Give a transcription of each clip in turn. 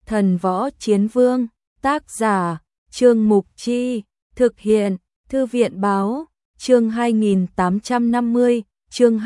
Thần võ chiến vương, tác giả, Trương Mục Chi, thực hiện, Thư viện báo, chương 2850, chương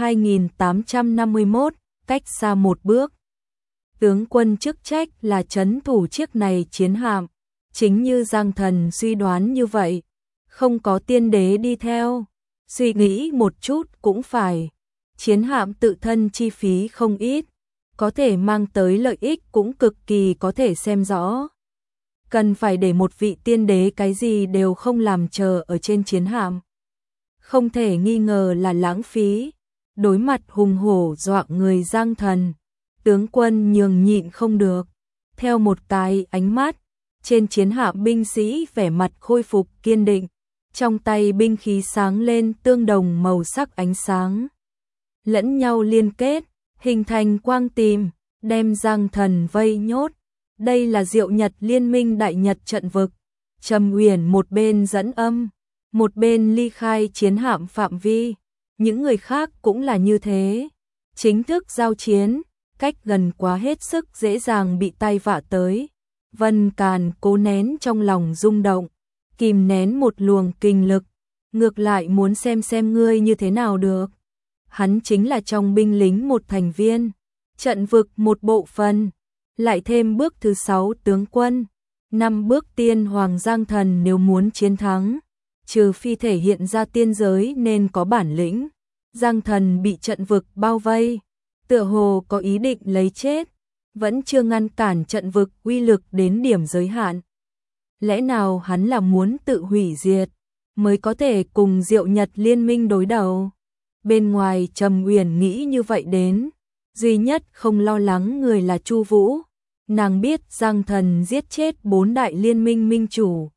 2851, cách xa một bước. Tướng quân chức trách là trấn thủ chiếc này chiến hạm, chính như Giang Thần suy đoán như vậy, không có tiên đế đi theo, suy nghĩ một chút cũng phải. Chiến hạm tự thân chi phí không ít, có thể mang tới lợi ích cũng cực kỳ có thể xem rõ. Cần phải để một vị tiên đế cái gì đều không làm chờ ở trên chiến hạm. Không thể nghi ngờ là lãng phí. Đối mặt hùng hổ dọa người Giang Thần, tướng quân nhường nhịn không được. Theo một cái ánh mắt, trên chiến hạm binh sĩ vẻ mặt khôi phục kiên định, trong tay binh khí sáng lên tương đồng màu sắc ánh sáng. Lẫn nhau liên kết, hình thành quang tìm, đem Giang Thần vây nhốt. Đây là Diệu Nhật Liên minh Đại Nhật trận vực. Trầm Uyển một bên dẫn âm, một bên ly khai chiến hạm phạm vi. Những người khác cũng là như thế. Chính thức giao chiến, cách gần quá hết sức dễ dàng bị tai vạ tới. Vân Càn cố nén trong lòng rung động, kìm nén một luồng kinh lực, ngược lại muốn xem ngươi như thế nào được. Hắn chính là trong binh lính một thành viên, trận vực một bộ phận, lại thêm bước thứ 6 tướng quân, 5 bước tiên hoàng Giang Thần nếu muốn chiến thắng, trừ phi thể hiện ra tiên giới nên có bản lĩnh. Giang Thần bị trận vực bao vây, tựa hồ có ý định lấy chết, vẫn chưa ngăn cản trận vực uy lực đến điểm giới hạn. Lẽ nào hắn là muốn tự hủy diệt, mới có thể cùng Diệu Nhật Liên minh đối đầu? Bên ngoài Trầm Uyển nghĩ như vậy đến, duy nhất không lo lắng người là Chu Vũ. Nàng biết Giang Thần giết chết 4 đại liên minh minh chủ,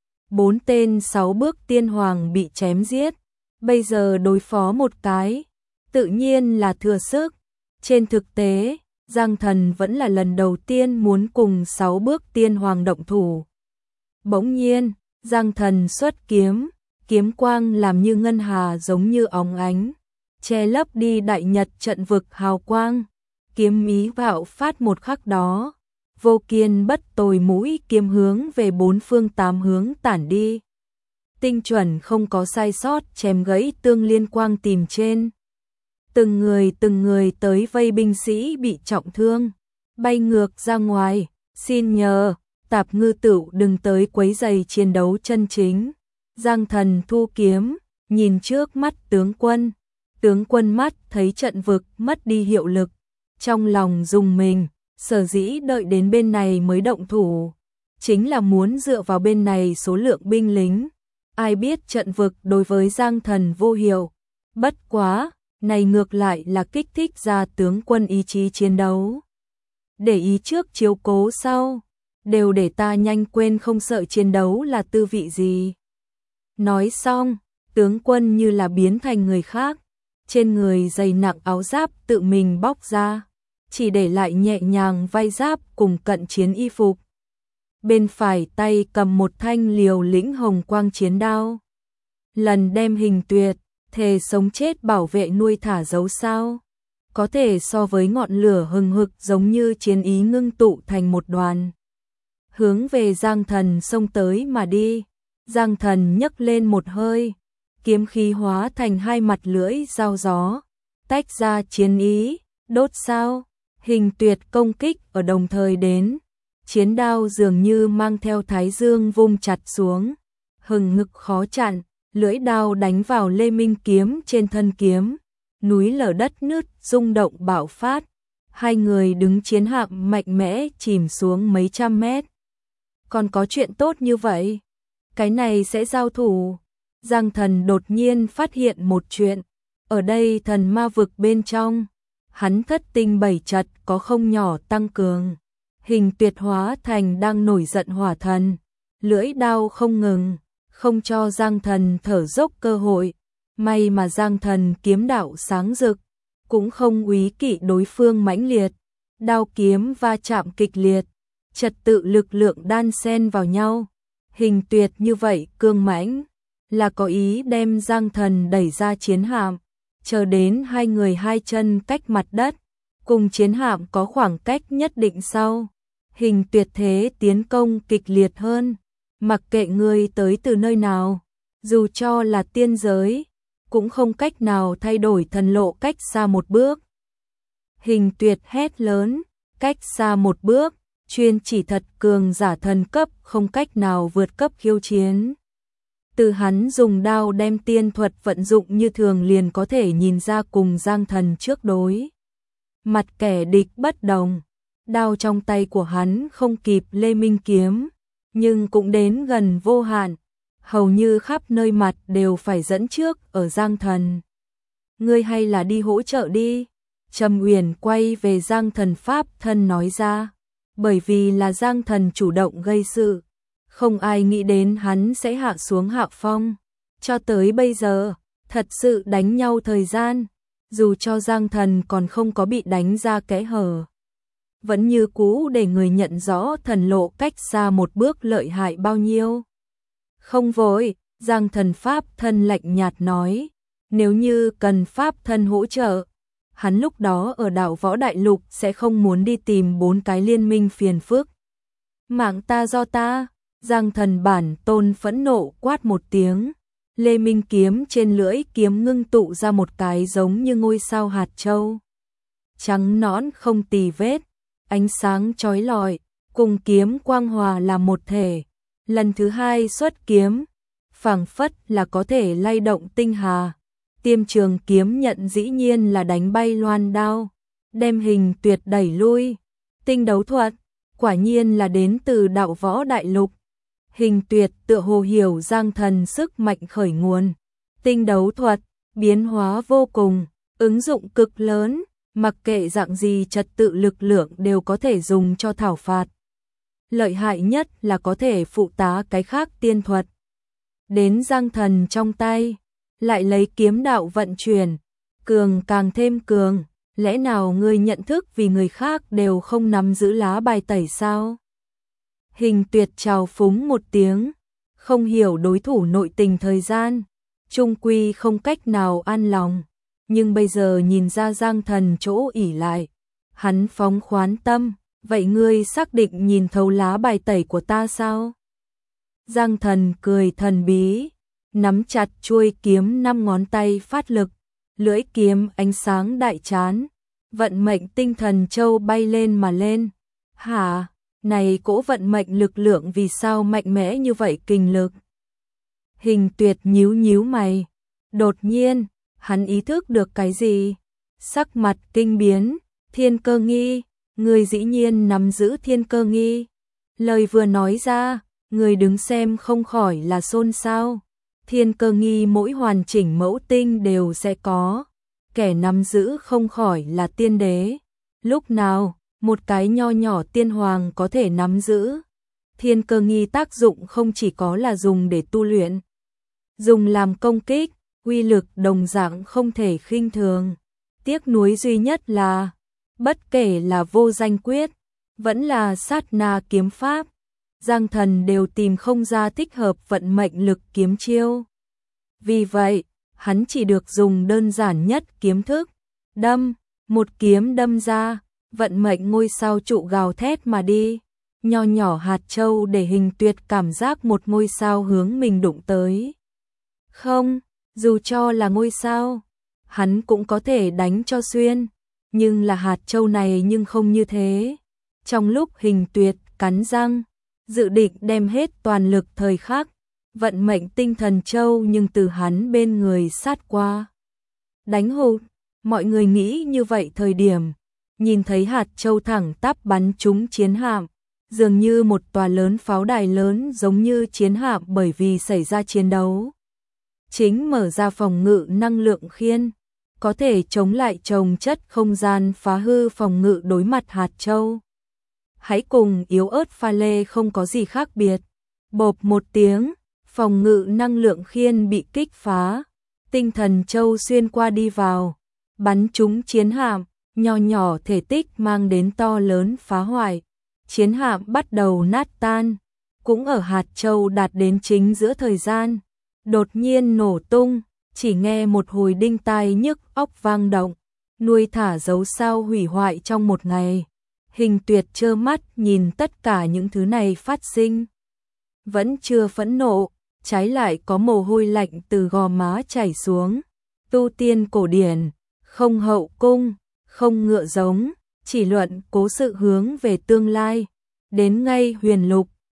4 tên 6 bước tiên hoàng bị chém giết, bây giờ đối phó một cái, tự nhiên là thừa sức. Trên thực tế, Giang Thần vẫn là lần đầu tiên muốn cùng 6 bước tiên hoàng động thủ. Bỗng nhiên, Giang Thần xuất kiếm, kiếm quang làm như ngân hà giống như óng ánh, che lấp đi Đại Nhật trận vực hào quang. Kiếm ý bạo phát một khắc đó, vô kiên bất tồi mũi kiếm hướng về 4 phương 8 hướng tản đi. Tinh chuẩn không có sai sót chém gãy tương liên quang tìm trên. Từng người tới vây binh sĩ bị trọng thương, bay ngược ra ngoài, xin nhờ, Tạp Ngư Tửu đừng tới quấy rầy chiến đấu chân chính. Giang Thần thu kiếm, nhìn trước mắt tướng quân mắt thấy trận vực mất đi hiệu lực, trong lòng rùng mình, sở dĩ đợi đến bên này mới động thủ, chính là muốn dựa vào bên này số lượng binh lính. Ai biết trận vực đối với Giang Thần vô hiệu, bất quá, này ngược lại là kích thích ra tướng quân ý chí chiến đấu. Để ý trước chiếu cố sau, đều để ta nhanh quên không sợ chiến đấu là tư vị gì. Nói xong, tướng quân như là biến thành người khác, trên người dày nặng áo giáp tự mình bóc ra, chỉ để lại nhẹ nhàng vai giáp cùng cận chiến y phục. Bên phải tay cầm một thanh liều lĩnh hồng quang chiến đao. Lần đem Hình Tuyệt, thề sống chết bảo vệ nuôi thả dấu sao. Có thể so với ngọn lửa hừng hực giống như chiến ý ngưng tụ thành một đoàn. Hướng về Giang Thần xông tới mà đi. Giang Thần nhấc lên một hơi, kiếm khí hóa thành 2 mặt lưỡi dao gió, tách ra chiến ý, đốt sao. Hình Tuyệt công kích ở đồng thời đến, chiến đao dường như mang theo thái dương vung chặt xuống, hừng hực khó chặn, lưỡi đao đánh vào Lê Minh kiếm trên thân kiếm, núi lở đất nứt rung động bạo phát. 2 người đứng chiến hạm mạnh mẽ chìm xuống mấy trăm mét. Còn có chuyện tốt như vậy? Cái này sẽ giao thủ. Giang Thần đột nhiên phát hiện một chuyện, ở đây thần ma vực bên trong, hắn thất tinh 7 trật có không nhỏ tăng cường. Hình Tuyệt hóa thành đang nổi giận hỏa thần, lưỡi đao không ngừng, không cho Giang Thần thở dốc cơ hội. May mà Giang Thần kiếm đạo sáng rực, cũng không úy kỵ đối phương mãnh liệt, đao kiếm va chạm kịch liệt, trật tự lực lượng đan xen vào nhau. Hình Tuyệt như vậy cương mãnh, là có ý đem Giang Thần đẩy ra chiến hạm, chờ đến 2 người 2 chân cách mặt đất, cùng chiến hạm có khoảng cách nhất định sau, Hình Tuyệt thế tiến công kịch liệt hơn, mặc kệ ngươi tới từ nơi nào, dù cho là tiên giới, cũng không cách nào thay đổi thần lộ cách xa một bước. Hình Tuyệt hét lớn, cách xa một bước, chuyên chỉ thật cường giả thần cấp không cách nào vượt cấp khiêu chiến. Từ hắn dùng đao đem tiên thuật vận dụng như thường liền có thể nhìn ra cùng Giang Thần trước đối. Mặt kẻ địch bất đồng, đao trong tay của hắn không kịp Lê Minh kiếm, nhưng cũng đến gần vô hạn, hầu như khắp nơi mặt đều phải dẫn trước ở Giang Thần. Ngươi hay là đi hỗ trợ đi, Trầm Uyển quay về Giang Thần pháp thân nói ra, bởi vì là Giang Thần chủ động gây sự, không ai nghĩ đến hắn sẽ hạ xuống hạ phong. Cho tới bây giờ, thật sự đánh nhau thời gian, dù cho Giang Thần còn không có bị đánh ra kẽ hở, vẫn như cũ để người nhận rõ thần lộ cách xa một bước lợi hại bao nhiêu. Không vội, Giang Thần pháp thân lạnh nhạt nói, nếu như cần pháp thân hỗ trợ, hắn lúc đó ở đảo Võ Đại Lục sẽ không muốn đi tìm 4 cái liên minh phiền phức. Mạng ta do ta, Giang Thần bản tôn phẫn nộ quát một tiếng, Lê Minh kiếm trên lưỡi kiếm ngưng tụ ra một cái giống như ngôi sao hạt châu. Trắng nõn không tì vết, ánh sáng chói lọi, cùng kiếm quang hòa làm một thể. Lần thứ hai xuất kiếm, phảng phất là có thể lay động tinh hà. Tiêm Trường kiếm nhận dĩ nhiên là đánh bay loan đao, đem Hình Tuyệt đẩy lui. Tinh đấu thuật, quả nhiên là đến từ đạo Võ Đại Lục. Hình Tuyệt tựa hồ hiểu Giang Thần sức mạnh khởi nguồn. Tinh đấu thuật, biến hóa vô cùng, ứng dụng cực lớn, mặc kệ dạng gì trật tự lực lượng đều có thể dùng cho thảo phạt. Lợi hại nhất là có thể phụ tá cái khác tiên thuật. Đến Giang Thần trong tay, lại lấy kiếm đạo vận chuyển, cường càng thêm cường, lẽ nào ngươi nhận thức vì người khác đều không nắm giữ lá bài tẩy sao? Hình Tuyệt trào phúng một tiếng, không hiểu đối thủ nội tình thời gian, chung quy không cách nào an lòng, nhưng bây giờ nhìn ra Giang Thần chỗ ỷ lại, hắn phóng khoán tâm, vậy ngươi xác định nhìn thấu lá bài tẩy của ta sao? Giang Thần cười thần bí, nắm chặt chuôi kiếm 5 ngón tay phát lực, lưỡi kiếm ánh sáng đại chán, vận mệnh tinh thần châu bay lên mà lên. Hả? Này cỗ vận mệnh lực lượng vì sao mạnh mẽ như vậy kinh lực? Hình Tuyệt nhíu nhíu mày. Đột nhiên, hắn ý thức được cái gì? Sắc mặt kinh biến, Thiên Cơ Nghi, người dĩ nhiên nắm giữ Thiên Cơ Nghi. Lời vừa nói ra, người đứng xem không khỏi là xôn xao. Thiên Cơ Nghi mỗi hoàn chỉnh mẫu tinh đều sẽ có, kẻ nắm giữ không khỏi là tiên đế. Lúc nào một cái nho nhỏ tiên hoàng có thể nắm giữ? Thiên Cơ Nghi tác dụng không chỉ có là dùng để tu luyện, dùng làm công kích, uy lực đồng dạng không thể khinh thường. Tiếc nuối duy nhất là, bất kể là vô danh quyết, vẫn là sát na kiếm pháp, Giang Thần đều tìm không ra thích hợp vận mệnh lực kiếm chiêu. Vì vậy, hắn chỉ được dùng đơn giản nhất kiếm thức, đâm, một kiếm đâm ra, vận mệnh ngôi sao trụ gào thét mà đi, nho nhỏ hạt châu để Hình Tuyệt cảm giác một ngôi sao hướng mình đụng tới. Không, dù cho là ngôi sao, hắn cũng có thể đánh cho xuyên, nhưng là hạt châu này nhưng không như thế. Trong lúc Hình Tuyệt cắn răng, dự định đem hết toàn lực thời khắc, vận mệnh tinh thần châu nhưng từ hắn bên người sát qua. Đánh hụt, mọi người nghĩ như vậy thời điểm, nhìn thấy hạt châu thẳng tắp bắn trúng chiến hạm, dường như một tòa lớn pháo đài lớn giống như chiến hạm bởi vì xảy ra chiến đấu. Chính mở ra phòng ngự năng lượng khiên, có thể chống lại chồng chất không gian phá hư phòng ngự đối mặt hạt châu. Hãy cùng yếu ớt pha lê không có gì khác biệt. Bộp một tiếng, phòng ngự năng lượng khiên bị kích phá, tinh thần châu xuyên qua đi vào, bắn trúng chiến hạm, nho nhỏ thể tích mang đến to lớn phá hoại. Chiến hạm bắt đầu nát tan, cũng ở hạt châu đạt đến chính giữa thời gian, đột nhiên nổ tung, chỉ nghe một hồi đinh tai nhức óc vang động, nuôi thả dấu sao hủy hoại trong một ngày. Hình Tuyệt trơ mắt nhìn tất cả những thứ này phát sinh. Vẫn chưa phẫn nộ, trái lại có mồ hôi lạnh từ gò má chảy xuống. Tu tiên cổ điển, không hậu cung, không ngựa giống, chỉ luận cố sự hướng về tương lai. Đến ngay Huyền Lục,